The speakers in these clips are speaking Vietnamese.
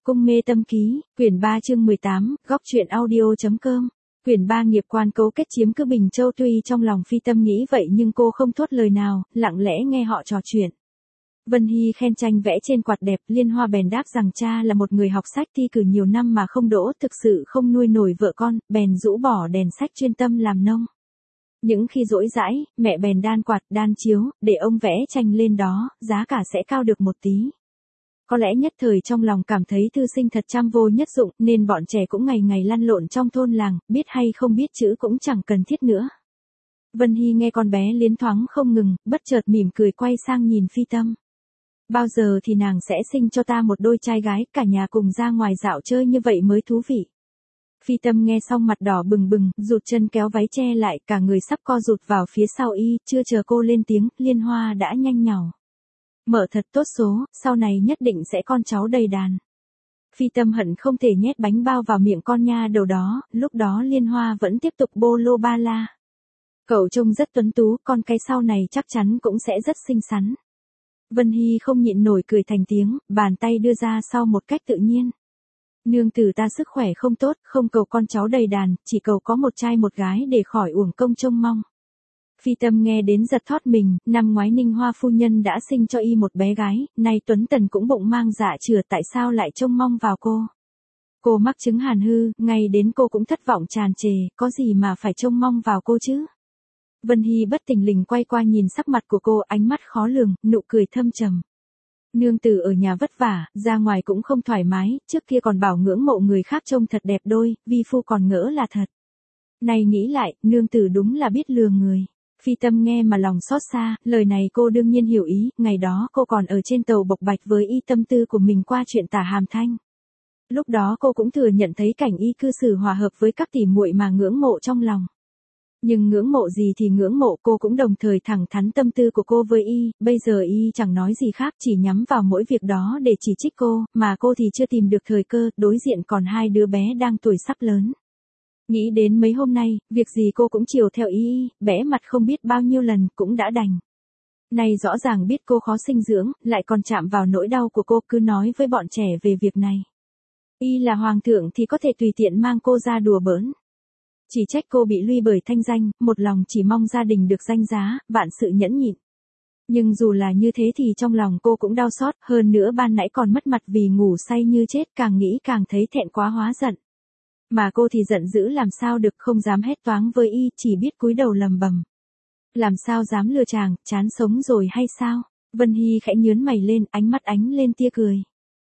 Cung mê tâm ký, quyển 3 chương 18, góc truyện audio.com. Quyển 3 nghiệp quan cấu kết chiếm cứ Bình Châu. Tuy trong lòng Phi Tâm nghĩ vậy nhưng cô không thốt lời nào, lặng lẽ nghe họ trò chuyện. Vân Hy khen tranh vẽ trên quạt đẹp, Liên Hoa bèn đáp rằng cha là một người học sách thi cử nhiều năm mà không đỗ, thực sự không nuôi nổi vợ con, bèn rũ bỏ đèn sách chuyên tâm làm nông. Những khi rỗi rãi, mẹ bèn đan quạt, đan chiếu, để ông vẽ tranh lên đó, giá cả sẽ cao được một tí. Có lẽ nhất thời trong lòng cảm thấy thư sinh thật trăm vô nhất dụng, nên bọn trẻ cũng ngày ngày lăn lộn trong thôn làng, biết hay không biết chữ cũng chẳng cần thiết nữa. Vân Hy nghe con bé liến thoáng không ngừng, bất chợt mỉm cười quay sang nhìn Phi Tâm. Bao giờ thì nàng sẽ sinh cho ta một đôi trai gái, cả nhà cùng ra ngoài dạo chơi như vậy mới thú vị. Phi Tâm nghe xong mặt đỏ bừng bừng, rụt chân kéo váy che lại, cả người sắp co rụt vào phía sau y, chưa chờ cô lên tiếng, Liên Hoa đã nhanh nhảu. Mở thật tốt số, sau này nhất định sẽ con cháu đầy đàn. Phi Tâm hận không thể nhét bánh bao vào miệng con nha đầu đó, lúc đó Liên Hoa vẫn tiếp tục bô lô ba la. Cậu trông rất tuấn tú, con cái sau này chắc chắn cũng sẽ rất xinh xắn. Vân Hy không nhịn nổi cười thành tiếng, bàn tay đưa ra sau một cách tự nhiên. Nương tử ta sức khỏe không tốt, không cầu con cháu đầy đàn, chỉ cầu có một trai một gái để khỏi uổng công trông mong. Phi Tâm nghe đến giật thót mình, năm ngoái Ninh Hoa phu nhân đã sinh cho y một bé gái, nay Tuấn Tần cũng bụng mang dạ chửa, tại sao lại trông mong vào cô? Cô mắc chứng hàn hư, ngay đến cô cũng thất vọng tràn trề, có gì mà phải trông mong vào cô chứ? Vân Hy bất thình lình quay qua nhìn sắc mặt của cô, ánh mắt khó lường, nụ cười thâm trầm. Nương tử ở nhà vất vả, ra ngoài cũng không thoải mái, trước kia còn bảo ngưỡng mộ người khác trông thật đẹp đôi, vi phu còn ngỡ là thật. Này nghĩ lại, nương tử đúng là biết lừa người. Phi Tâm nghe mà lòng xót xa, lời này cô đương nhiên hiểu ý, ngày đó cô còn ở trên tàu bộc bạch với y tâm tư của mình qua chuyện Tả Hàm Thanh. Lúc đó cô cũng thừa nhận thấy cảnh y cư xử hòa hợp với các tỉ muội mà ngưỡng mộ trong lòng. Nhưng ngưỡng mộ gì thì ngưỡng mộ, cô cũng đồng thời thẳng thắn tâm tư của cô với y, bây giờ y chẳng nói gì khác, chỉ nhắm vào mỗi việc đó để chỉ trích cô, mà cô thì chưa tìm được thời cơ, đối diện còn hai đứa bé đang tuổi sắp lớn. Nghĩ đến mấy hôm nay, việc gì cô cũng chiều theo y, bẽ mặt không biết bao nhiêu lần, cũng đã đành. Này rõ ràng biết cô khó sinh dưỡng, lại còn chạm vào nỗi đau của cô, cứ nói với bọn trẻ về việc này. Y là hoàng thượng thì có thể tùy tiện mang cô ra đùa bỡn. Chỉ trách cô bị luy bởi thanh danh, một lòng chỉ mong gia đình được danh giá, vạn sự nhẫn nhịn. Nhưng dù là như thế thì trong lòng cô cũng đau xót, hơn nữa ban nãy còn mất mặt vì ngủ say như chết, càng nghĩ càng thấy thẹn quá hóa giận. Mà cô thì giận dữ làm sao được, không dám hét toáng với y, chỉ biết cúi đầu lầm bầm. Làm sao dám lừa chàng, chán sống rồi hay sao? Vân Hy khẽ nhướng mày lên, ánh mắt ánh lên tia cười.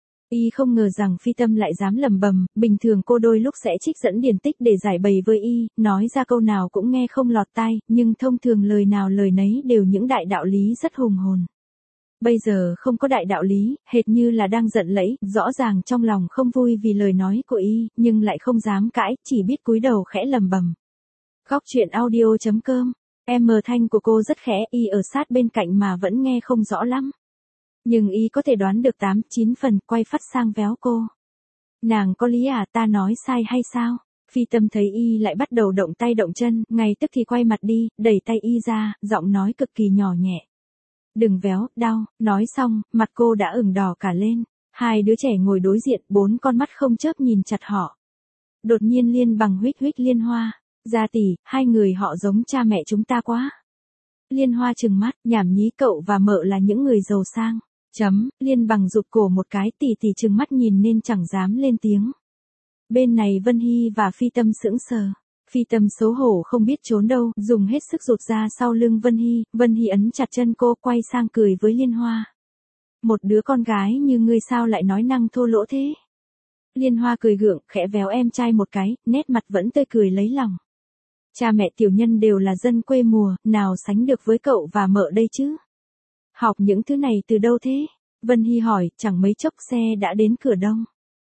Y không ngờ rằng Phi Tâm lại dám lầm bầm, bình thường cô đôi lúc sẽ trích dẫn điển tích để giải bày với y, nói ra câu nào cũng nghe không lọt tai, nhưng thông thường lời nào lời nấy đều những đại đạo lý rất hùng hồn. Bây giờ không có đại đạo lý, hệt như là đang giận lẫy, rõ ràng trong lòng không vui vì lời nói của y, nhưng lại không dám cãi, chỉ biết cúi đầu khẽ lầm bầm. Góc truyện audio.com, thanh của cô rất khẽ, y ở sát bên cạnh mà vẫn nghe không rõ lắm. Nhưng y có thể đoán được 8-9 phần, quay phát sang véo cô. Nàng có lý à, ta nói sai hay sao? Phi Tâm thấy y lại bắt đầu động tay động chân, ngay tức thì quay mặt đi, đẩy tay y ra, giọng nói cực kỳ nhỏ nhẹ. Đừng véo, đau, nói xong, mặt cô đã ửng đỏ cả lên. Hai đứa trẻ ngồi đối diện, bốn con mắt không chớp nhìn chặt họ. Đột nhiên Liên Bằng huých huých Liên Hoa. Gia tỷ, hai người họ giống cha mẹ chúng ta quá. Liên Hoa trừng mắt, nhảm nhí, cậu và mợ là những người giàu sang. Liên Bằng rụt cổ một cái, tỷ tỷ trừng mắt nhìn nên chẳng dám lên tiếng. Bên này Vân Hy và Phi Tâm sững sờ. Phi Tâm xấu hổ không biết trốn đâu, dùng hết sức rụt ra sau lưng Vân Hy ấn chặt chân cô, quay sang cười với Liên Hoa. Một đứa con gái như ngươi sao lại nói năng thô lỗ thế? Liên Hoa cười gượng, khẽ véo em trai một cái, nét mặt vẫn tươi cười lấy lòng. Cha mẹ tiểu nhân đều là dân quê mùa, nào sánh được với cậu và mợ đây chứ? Học những thứ này từ đâu thế? Vân Hy hỏi, chẳng mấy chốc xe đã đến cửa Đông.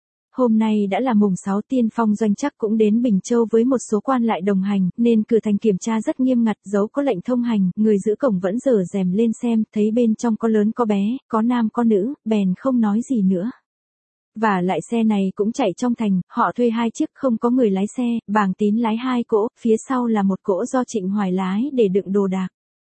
Hôm nay đã là mùng 6, Tiên Phong Doanh chắc cũng đến Bình Châu với một số quan lại đồng hành, nên cửa thành kiểm tra rất nghiêm ngặt, dẫu có lệnh thông hành, người giữ cổng vẫn dở rèm lên xem, thấy bên trong có lớn có bé, có nam có nữ, bèn không nói gì nữa. Và lại xe này cũng chạy trong thành, họ thuê 2 chiếc, không có người lái xe, Bàng Tín lái 2 cỗ, phía sau là một cỗ do Trịnh Hoài lái để đựng đồ đạc.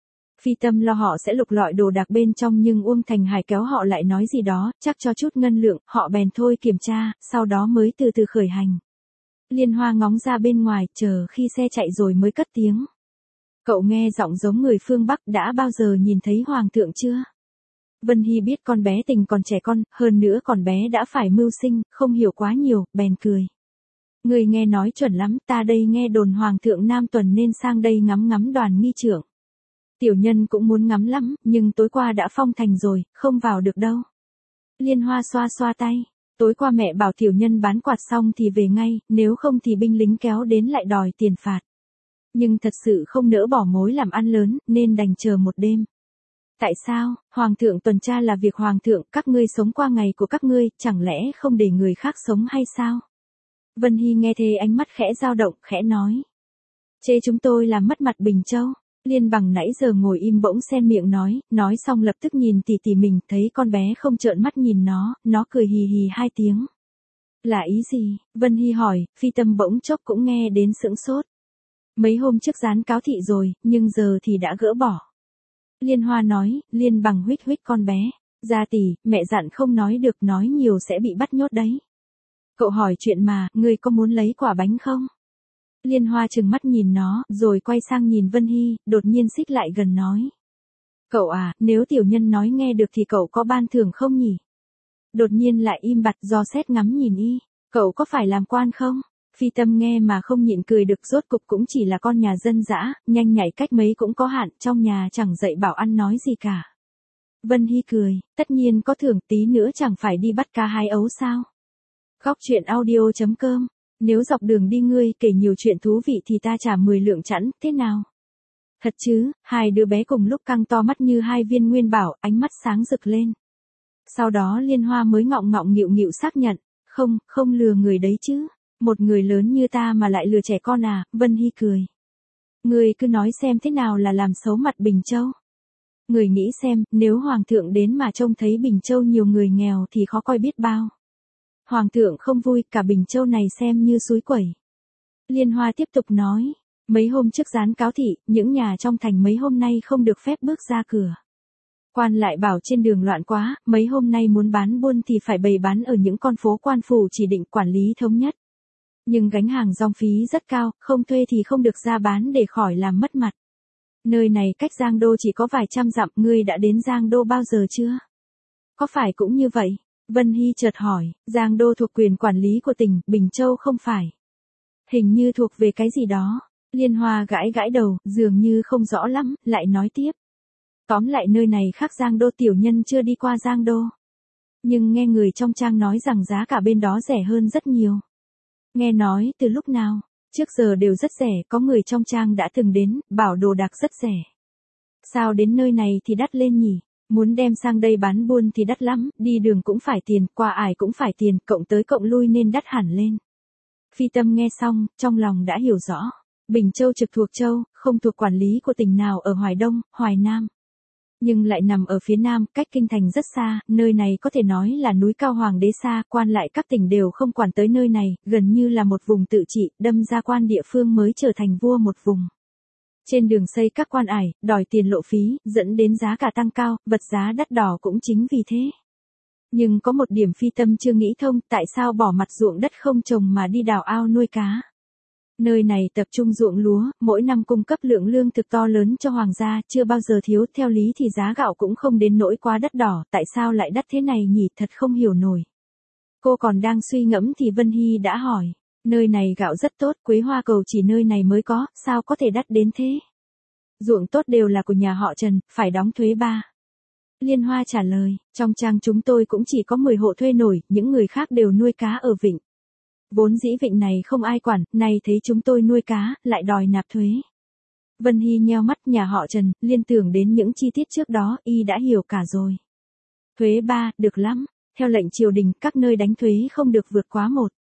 Phi Tâm lo họ sẽ lục lọi đồ đạc bên trong nhưng Uông Thành Hải kéo họ lại nói gì đó, chắc cho chút ngân lượng, họ bèn thôi kiểm tra, sau đó mới từ từ khởi hành. Liên Hoa ngóng ra bên ngoài, chờ khi xe chạy rồi mới cất tiếng. Cậu nghe giọng giống người phương Bắc, đã bao giờ nhìn thấy hoàng thượng chưa? Vân Hy biết con bé tình còn trẻ con, hơn nữa con bé đã phải mưu sinh, không hiểu quá nhiều, bèn cười. Người nghe nói chuẩn lắm, ta đây nghe đồn hoàng thượng Nam tuần nên sang đây ngắm ngắm Đoàn nghi trưởng. Tiểu nhân cũng muốn ngắm lắm, nhưng tối qua đã phong thành rồi, không vào được đâu. Liên Hoa xoa xoa tay. Tối qua mẹ bảo tiểu nhân bán quạt xong thì về ngay, nếu không thì binh lính kéo đến lại đòi tiền phạt. Nhưng thật sự không nỡ bỏ mối làm ăn lớn, nên đành chờ một đêm. Tại sao? Hoàng thượng tuần tra là việc hoàng thượng, các ngươi sống qua ngày của các ngươi, chẳng lẽ không để người khác sống hay sao? Vân Hy nghe thế ánh mắt khẽ dao động, khẽ nói. Chê chúng tôi làm mất mặt Bình Châu. Liên Bằng nãy giờ ngồi im bỗng xen miệng nói xong lập tức nhìn tỷ tỷ mình, thấy con bé không trợn mắt nhìn nó cười hì hì 2 tiếng. Là ý gì? Vân Hy hỏi, Phi Tâm bỗng chốc cũng nghe đến sững sốt. Mấy hôm trước dán cáo thị rồi, nhưng giờ thì đã gỡ bỏ. Liên Hoa nói, Liên Bằng huých huých con bé. Gia tỷ, mẹ dặn không nói được, nói nhiều sẽ bị bắt nhốt đấy. Cậu hỏi chuyện mà, ngươi có muốn lấy quả bánh không? Liên Hoa trừng mắt nhìn nó, rồi quay sang nhìn Vân Hy, đột nhiên xích lại gần nói. Cậu à, nếu tiểu nhân nói nghe được thì cậu có ban thưởng không nhỉ? Đột nhiên lại im bặt do xét ngắm nhìn y. Cậu có phải làm quan không? Phi Tâm nghe mà không nhịn cười được, rốt cục cũng chỉ là con nhà dân dã, nhanh nhạy cách mấy cũng có hạn, trong nhà chẳng dạy bảo ăn nói gì cả. Vân Hy cười, tất nhiên có thưởng, tí nữa chẳng phải đi bắt cá hái ấu sao? Góc truyện audio.com. Nếu dọc đường đi ngươi kể nhiều chuyện thú vị thì ta trả 10 lượng chẵn, thế nào? Thật chứ? Hai đứa bé cùng lúc căng to mắt như 2 viên nguyên bảo, ánh mắt sáng rực lên. Sau đó Liên Hoa mới ngọng ngọng nghịu nghịu xác nhận, không lừa người đấy chứ. Một người lớn như ta mà lại lừa trẻ con à? Vân Hy cười. Ngươi cứ nói xem thế nào là làm xấu mặt Bình Châu. Người nghĩ xem, nếu hoàng thượng đến mà trông thấy Bình Châu nhiều người nghèo thì khó coi biết bao. Hoàng thượng không vui, cả Bình Châu này xem như suối quẩy. Liên Hoa tiếp tục nói, mấy hôm trước dán cáo thị, những nhà trong thành mấy hôm nay không được phép bước ra cửa. Quan lại bảo trên đường loạn quá, mấy hôm nay muốn bán buôn thì phải bày bán ở những con phố quan phủ chỉ định quản lý thống nhất. Nhưng gánh hàng rong phí rất cao, không thuê thì không được ra bán để khỏi làm mất mặt. Nơi này cách Giang Đô chỉ có vài trăm dặm, ngươi đã đến Giang Đô bao giờ chưa? Có phải cũng như vậy? Vân Hy chợt hỏi, Giang Đô thuộc quyền quản lý của tỉnh, Bình Châu không phải. Hình như thuộc về cái gì đó. Liên Hoa gãi gãi đầu, dường như không rõ lắm, lại nói tiếp. Tóm lại nơi này khác Giang Đô, tiểu nhân chưa đi qua Giang Đô. Nhưng nghe người trong trang nói rằng giá cả bên đó rẻ hơn rất nhiều. Nghe nói từ lúc nào? Trước giờ đều rất rẻ, có người trong trang đã từng đến, bảo đồ đạc rất rẻ. Sao đến nơi này thì đắt lên nhỉ? Muốn đem sang đây bán buôn thì đắt lắm, đi đường cũng phải tiền, qua ải cũng phải tiền, cộng tới cộng lui nên đắt hẳn lên. Phi Tâm nghe xong, trong lòng đã hiểu rõ. Bình Châu trực thuộc Châu, không thuộc quản lý của tỉnh nào ở Hoài Đông, Hoài Nam. Nhưng lại nằm ở phía Nam, cách kinh thành rất xa, nơi này có thể nói là núi cao hoàng đế xa, quan lại các tỉnh đều không quản tới nơi này, gần như là một vùng tự trị, đâm ra quan địa phương mới trở thành vua một vùng. Trên đường xây các quan ải, đòi tiền lộ phí, dẫn đến giá cả tăng cao, vật giá đắt đỏ cũng chính vì thế. Nhưng có một điểm Phi Tâm chưa nghĩ thông, tại sao bỏ mặt ruộng đất không trồng mà đi đào ao nuôi cá. Nơi này tập trung ruộng lúa, mỗi năm cung cấp lượng lương thực to lớn cho hoàng gia, chưa bao giờ thiếu, theo lý thì giá gạo cũng không đến nỗi quá đắt đỏ, tại sao lại đắt thế này nhỉ, thật không hiểu nổi. Cô còn đang suy ngẫm thì Vân Hy đã hỏi, nơi này gạo rất tốt, Quế Hoa Cầu chỉ nơi này mới có, sao có thể đắt đến thế? Ruộng tốt đều là của nhà họ Trần, phải đóng thuế ba. Liên Hoa trả lời, trong trang chúng tôi cũng chỉ có 10 hộ thuê nổi, những người khác đều nuôi cá ở vịnh. Vốn dĩ vịnh này không ai quản, nay thấy chúng tôi nuôi cá, lại đòi nạp thuế. Vân Hy nheo mắt, nhà họ Trần, liên tưởng đến những chi tiết trước đó, y đã hiểu cả rồi. Thuế 3, được lắm. Theo lệnh triều đình, các nơi đánh thuế không được vượt quá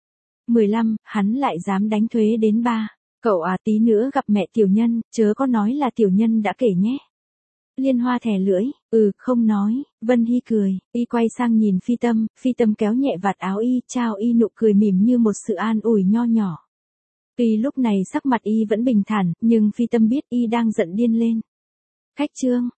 1/15, hắn lại dám đánh thuế đến 3. Cậu à, tí nữa gặp mẹ tiểu nhân, chớ có nói là tiểu nhân đã kể nhé. Liên Hoa thè lưỡi, không nói. Vân Hy cười, y quay sang nhìn Phi Tâm kéo nhẹ vạt áo y, trao y nụ cười mỉm như một sự an ủi nho nhỏ. Tuy lúc này sắc mặt y vẫn bình thản, nhưng Phi Tâm biết y đang giận điên lên. Khách trương,